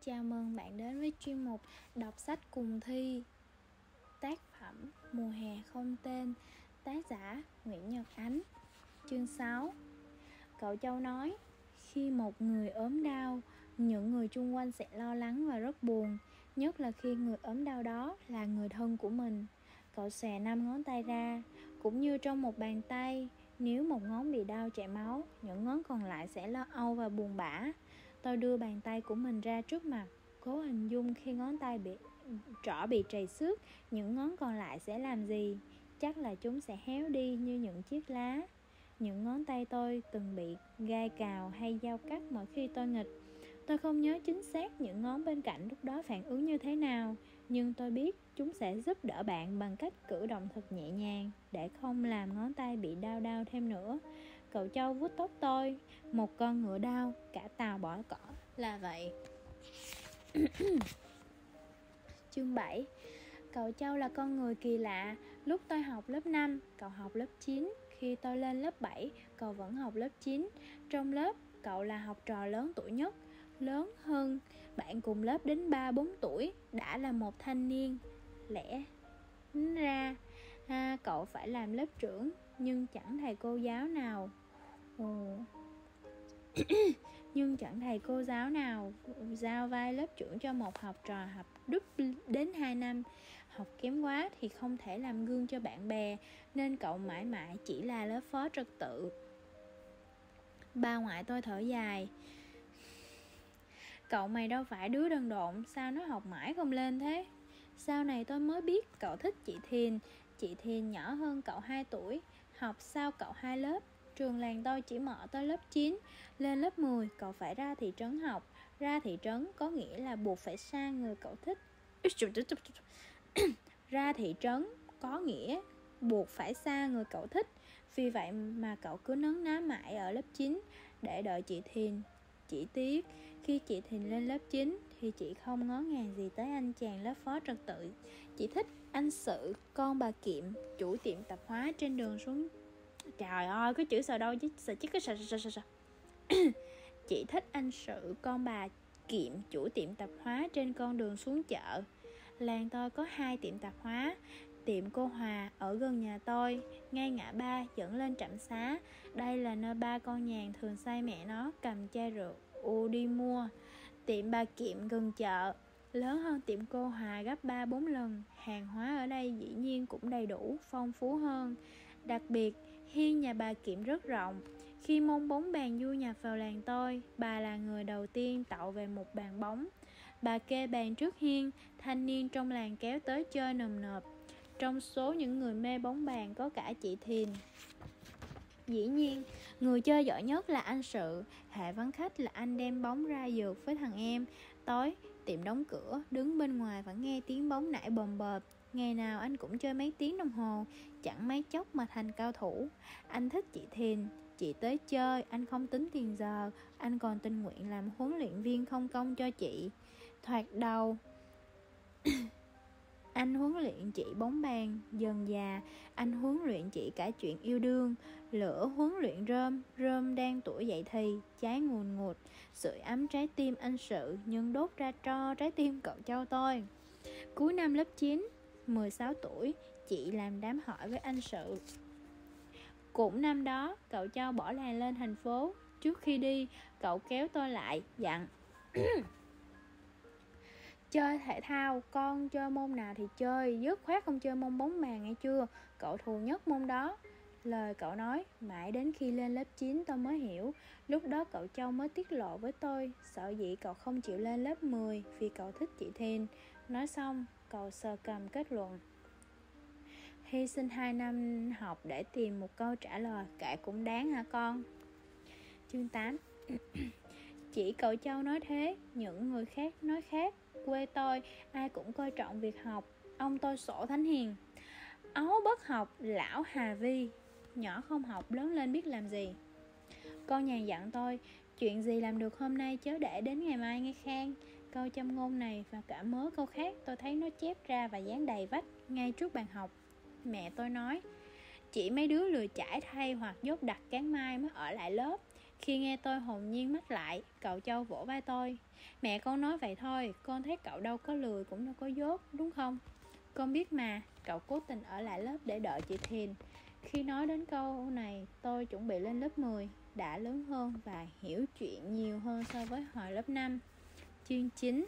Chào mừng bạn đến với chuyên mục Đọc sách cùng thi. Tác phẩm Mùa hè không tên, tác giả Nguyễn Nhật Ánh. Chương 6. Cậu Châu nói, khi một người ốm đau, những người chung quanh sẽ lo lắng và rất buồn, nhất là khi người ốm đau đó là người thân của mình. Cậu xòe 5 ngón tay ra, cũng như trong một bàn tay. Nếu một ngón bị đau chảy máu, những ngón còn lại sẽ lo âu và buồn bã. Tôi đưa bàn tay của mình ra trước mặt, cố hình dung khi ngón tay trỏ bị trầy xước, những ngón còn lại sẽ làm gì? Chắc là chúng sẽ héo đi như những chiếc lá. Những ngón tay tôi từng bị gai cào hay dao cắt mỗi khi tôi nghịch. Tôi không nhớ chính xác những ngón bên cạnh lúc đó phản ứng như thế nào, nhưng tôi biết chúng sẽ giúp đỡ bạn bằng cách cử động thật nhẹ nhàng để không làm ngón tay bị đau thêm nữa. Cậu Châu vuốt tóc tôi, một con ngựa đau, cả tàu bỏ cỏ là vậy. Chương 7. Cậu Châu là con người kỳ lạ. Lúc tôi học lớp 5, cậu học lớp 9. Khi tôi lên lớp 7, cậu vẫn học lớp 9. Trong lớp, cậu là học trò lớn tuổi nhất, lớn hơn bạn cùng lớp đến 3-4 tuổi, đã là một thanh niên. Lẽ ra cậu phải làm lớp trưởng, nhưng chẳng thầy cô giáo nào giao vai lớp trưởng cho một học trò học đúp đến 2 năm. Học kém quá thì không thể làm gương cho bạn bè, nên cậu mãi mãi chỉ là lớp phó trật tự. Bà ngoại tôi thở dài, cậu mày đâu phải đứa đần độn, sao nó học mãi không lên thế? Sau này tôi mới biết cậu thích chị Thiền. Chị Thiền nhỏ hơn cậu 2 tuổi, học sau cậu 2 lớp. Trường làng tôi chỉ mở tới lớp 9. Lên lớp 10 cậu phải ra thị trấn học. Ra thị trấn có nghĩa là buộc phải xa người cậu thích. Ra thị trấn có nghĩa buộc phải xa người cậu thích. Vì vậy mà cậu cứ nấn ná mãi ở lớp 9 để đợi chị Thiền. Chỉ tiếc khi chị Thiền lên lớp 9 thì chị không ngó ngàng gì tới anh chàng lớp phó trật tự. Chị thích anh Sự, con bà Kiệm, chủ tiệm tạp hóa trên đường xuống. Trời ơi, cái chữ sợ đâu chứ, sợ chứ cái sợ. Chị thích anh Sự, con bà Kiệm, chủ tiệm tạp hóa trên con đường xuống chợ. Làng tôi có 2 tiệm tạp hóa. Tiệm cô Hòa ở gần nhà tôi, ngay ngã ba dẫn lên trạm xá. Đây là nơi ba con nhàn thường sai mẹ nó cầm chai rượu đi mua. Tiệm bà Kiệm gần chợ, lớn hơn tiệm cô Hòa gấp 3-4 lần. Hàng hóa ở đây dĩ nhiên cũng đầy đủ, phong phú hơn. Đặc biệt, hiên nhà bà Kiệm rất rộng. Khi môn bóng bàn du nhập vào làng tôi, bà là người đầu tiên tậu về một bàn bóng. Bà kê bàn trước hiên, thanh niên trong làng kéo tới chơi nườm nượp. Trong số những người mê bóng bàn có cả chị Thiền. Dĩ nhiên, người chơi giỏi nhất là anh Sự. Hệ vắng khách là anh đem bóng ra dược với thằng em. Tối, tiệm đóng cửa, đứng bên ngoài vẫn nghe tiếng bóng nảy bồm bợp. Ngày nào anh cũng chơi mấy tiếng đồng hồ, chẳng mấy chốc mà thành cao thủ. Anh thích chị Thiền. Chị tới chơi, anh không tính tiền giờ. Anh còn tình nguyện làm huấn luyện viên không công cho chị. Thoạt đầu anh huấn luyện chị bóng bàn, dần dà anh huấn luyện chị cả chuyện yêu đương. Lửa huấn luyện rơm đang tuổi dậy thì, cháy ngùn ngụt, sưởi ấm trái tim anh Sự, nhưng đốt ra tro trái tim cậu Châu tôi. Cuối năm lớp 9, 16 tuổi, chị làm đám hỏi với anh Sự. Cũng năm đó, cậu Châu bỏ làng lên thành phố. Trước khi đi, cậu kéo tôi lại, dặn chơi thể thao, con chơi môn nào thì chơi, dứt khoát không chơi môn bóng bàn nghe chưa, cậu thù nhất môn đó. Lời cậu nói, mãi đến khi lên lớp 9 tôi mới hiểu. Lúc đó cậu Châu mới tiết lộ với tôi sợ dĩ cậu không chịu lên lớp 10 vì cậu thích chị Thiền. Nói xong, cậu sờ cằm kết luận, hy sinh 2 năm học để tìm một câu trả lời, kệ cũng đáng hả con. Chương 8. Chỉ cậu Châu nói thế, những người khác nói khác. Quê tôi, ai cũng coi trọng việc học. Ông tôi sổ thánh hiền, ấu bất học, lão hà vi. Nhỏ không học, lớn lên biết làm gì. Con nhàn dặn tôi, chuyện gì làm được hôm nay chớ để đến ngày mai nghe khen. Câu châm ngôn này và cả mớ câu khác tôi thấy nó chép ra và dán đầy vách ngay trước bàn học. Mẹ tôi nói, chỉ mấy đứa lười chải thay hoặc dốt đặt cán mai mới ở lại lớp. Khi nghe tôi hồn nhiên mắt lại, cậu Châu vỗ vai tôi. Mẹ con nói vậy thôi, con thấy cậu đâu có lười cũng đâu có dốt, đúng không? Con biết mà. Cậu cố tình ở lại lớp để đợi chị Thiền. Khi nói đến câu này, tôi chuẩn bị lên lớp 10, đã lớn hơn và hiểu chuyện nhiều hơn so với hồi lớp 5. Chương 9.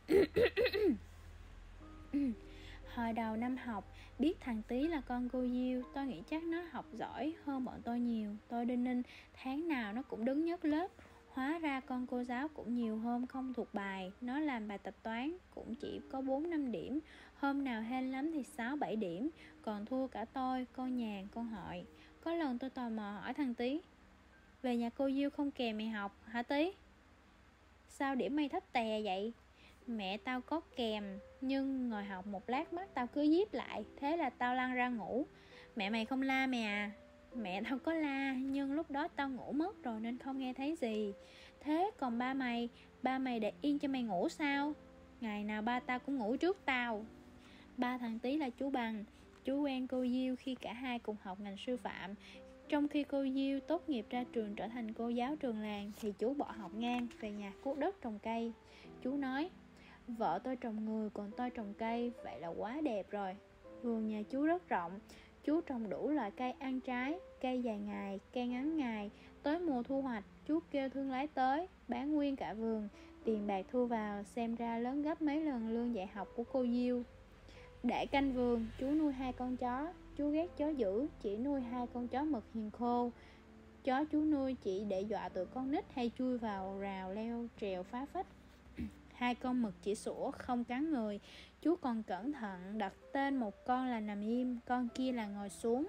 Hồi đầu năm học, biết thằng Tý là con cô Diêu, tôi nghĩ chắc nó học giỏi hơn bọn tôi nhiều. Tôi đinh ninh tháng nào nó cũng đứng nhất lớp. Hóa ra con cô giáo cũng nhiều hôm không thuộc bài. Nó làm bài tập toán cũng chỉ có 4-5 điểm, hôm nào hên lắm thì 6-7 điểm. Còn thua cả tôi, con Nhàn, con Hội. Có lần tôi tò mò hỏi thằng Tý: về nhà cô Diêu không kèm mày học hả Tý? Sao điểm mày thấp tè vậy? Mẹ tao có kèm, nhưng ngồi học một lát mắt tao cứ díp lại, thế là tao lăn ra ngủ. Mẹ mày không la mày à? Mẹ tao có la, nhưng lúc đó tao ngủ mất rồi nên không nghe thấy gì. Thế còn ba mày để yên cho mày ngủ sao? Ngày nào ba tao cũng ngủ trước tao. Ba thằng Tý là chú Bằng. Chú quen cô Diêu khi cả hai cùng học ngành sư phạm. Trong khi cô Diêu tốt nghiệp ra trường trở thành cô giáo trường làng, thì chú bỏ học ngang về nhà cuốc đất trồng cây. Chú nói: vợ tôi trồng người, còn tôi trồng cây, vậy là quá đẹp rồi. Vườn nhà chú rất rộng. Chú trồng đủ loại cây ăn trái, cây dài ngày, cây ngắn ngày. Tới mùa thu hoạch, chú kêu thương lái tới bán nguyên cả vườn. Tiền bạc thu vào xem ra lớn gấp mấy lần lương dạy học của cô Diêu. Để canh vườn, chú nuôi 2 con chó. Chú ghét chó dữ, chỉ nuôi 2 con chó mực hiền khô. Chó chú nuôi chỉ để dọa tụi con nít hay chui vào rào leo trèo phá phách. 2 con mực chỉ sủa không cắn người. Chú còn cẩn thận đặt tên một con là nằm im, con kia là ngồi xuống.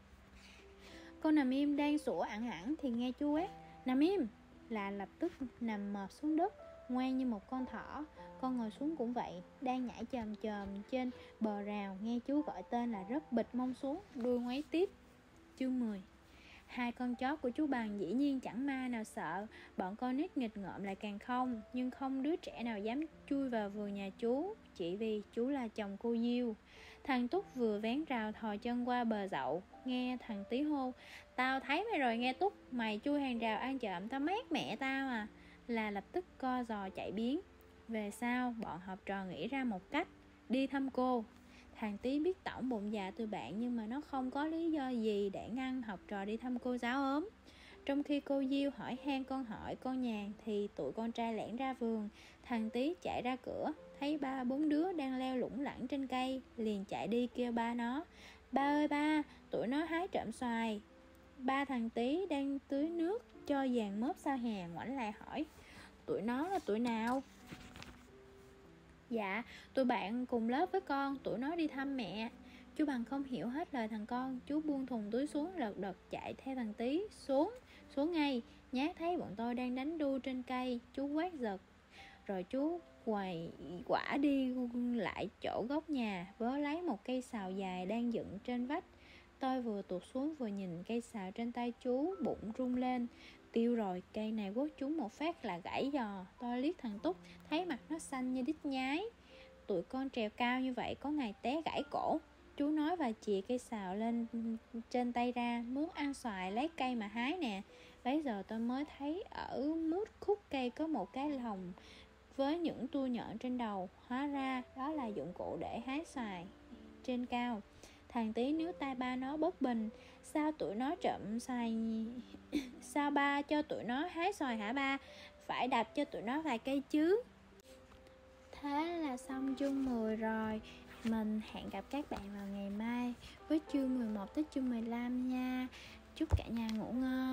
Con nằm im đang sủa ẳng ẳng thì nghe chú quát: nằm im! Là lập tức nằm mọp xuống đất, ngoan như một con thỏ. Con ngồi xuống cũng vậy, đang nhảy chồm chồm trên bờ rào, nghe chú gọi tên là rất bịch mông xuống, đuôi ngoáy tiếp. Chương 10. 2 con chó của chú Bằng dĩ nhiên chẳng ma nào sợ. Bọn con nít nghịch ngợm lại càng không. Nhưng không đứa trẻ nào dám chui vào vườn nhà chú, chỉ vì chú là chồng cô Diêu. Thằng Túc vừa vén rào thò chân qua bờ dậu, nghe thằng Tí hô: tao thấy mày rồi nghe Túc, mày chui hàng rào ăn trộm tao mát mẹ tao à. Là lập tức co giò chạy biến. Về sau bọn học trò nghĩ ra một cách: đi thăm cô. Thằng Tí biết tổng bụng dạ tụi bạn, nhưng mà nó không có lý do gì để ngăn học trò đi thăm cô giáo ốm. Trong khi cô Diêu hỏi han con Hỏi, con Nhàn, thì tụi con trai lẻn ra vườn. Thằng Tí chạy ra cửa, thấy 3-4 đứa đang leo lủng lẳng trên cây, liền chạy đi kêu ba nó: ba ơi ba, tụi nó hái trộm xoài. Ba thằng Tí đang tưới nước cho dàn mớp sau hè ngoảnh lại hỏi: tụi nó là tụi nào? Dạ, tụi bạn cùng lớp với con, tụi nó đi thăm mẹ. Chú Bằng không hiểu hết lời thằng con. Chú buông thùng túi xuống, lật đật chạy theo thằng Tí. Xuống ngay. Nhát thấy bọn tôi đang đánh đu trên cây, chú quát giật. Rồi chú quầy quả đi lại chỗ góc nhà, vớ lấy một cây sào dài đang dựng trên vách. Tôi vừa tụt xuống vừa nhìn cây sào trên tay chú, bụng rung lên. Tiêu rồi, cây này quất trúng một phát là gãy giò. Tôi liếc thằng Túc, thấy mặt nó xanh như đít nhái. Tụi con trèo cao như vậy có ngày té gãy cổ. Chú nói và chìa cây sào lên trên tay ra: muốn ăn xoài lấy cây mà hái nè. Bấy giờ tôi mới thấy ở mút khúc cây có một cái lồng với những tua nhọn trên đầu. Hóa ra đó là dụng cụ để hái xoài trên cao. Thằng Tí níu tay ba nó bất bình: sao tụi nó trộm xoài? Sao ba cho tụi nó hái xoài hả ba? Phải đập cho tụi nó vài cây chứ. Thế là xong chương 10 rồi. Mình hẹn gặp các bạn vào ngày mai với chương 11 tới chương 15 nha. Chúc cả nhà ngủ ngon.